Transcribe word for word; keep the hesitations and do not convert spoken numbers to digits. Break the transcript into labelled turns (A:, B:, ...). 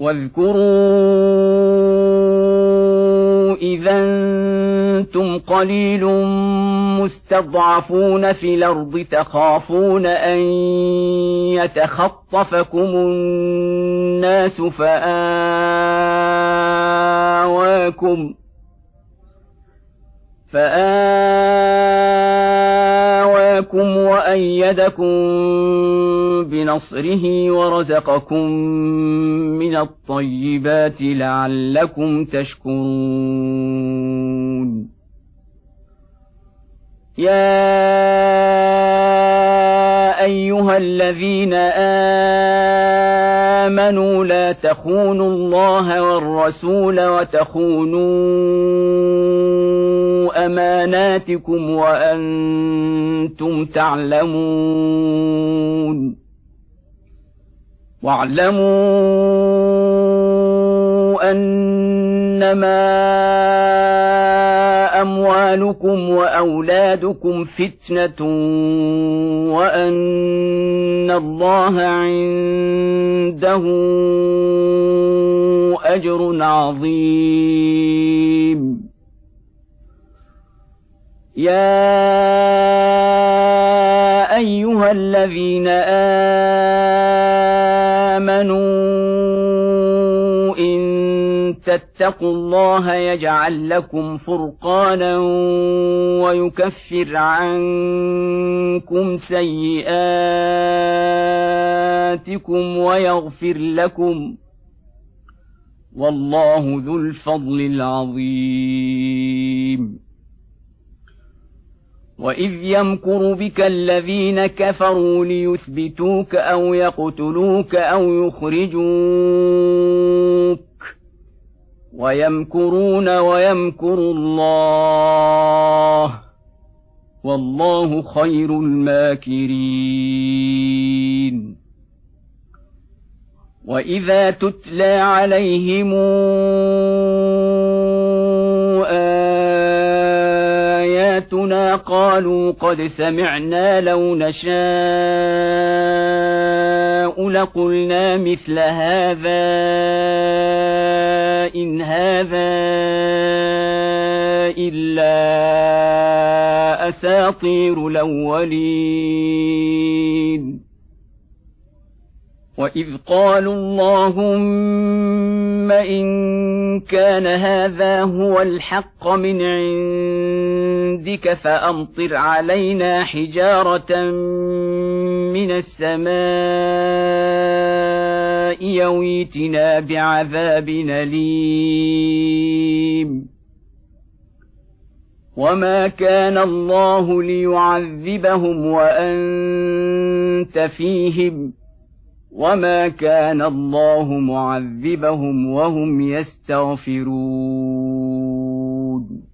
A: واذكروا إذا أنتم قليل مستضعفون في الأرض تخافون أن يتخطفكم الناس فآواكم فآواكم وأيدكم بنصره ورزقكم من الطيبات لعلكم تشكرون. يا أيها الذين آمنوا لا تخونوا الله والرسول وتخونوا أماناتكم وأنتم تعلمون. واعلموا أنما أموالكم وأولادكم فتنة وأن الله عنده أجر عظيم. يا أيها الذين آمنوا إن تتقوا الله يجعل لكم فرقانا ويكفر عنكم سيئاتكم ويغفر لكم والله ذو الفضل العظيم. وإذ يمكر بك الذين كفروا ليثبتوك أو يقتلوك أو يخرجوك ويمكرون ويمكر الله والله خير الماكرين. وإذا تتلى عليهم آياتنا قالوا قد سمعنا لو نشاء لقلنا مثل هذا إن هذا إلا أساطير الأولين. وإذ قالوا اللهم إن كان هذا هو الحق من عندك فأمطر علينا حجارة من السماء يويتنا بعذاب أليم. وما كان الله ليعذبهم وأنت فيهم وما كان الله معذبهم وهم يستغفرون.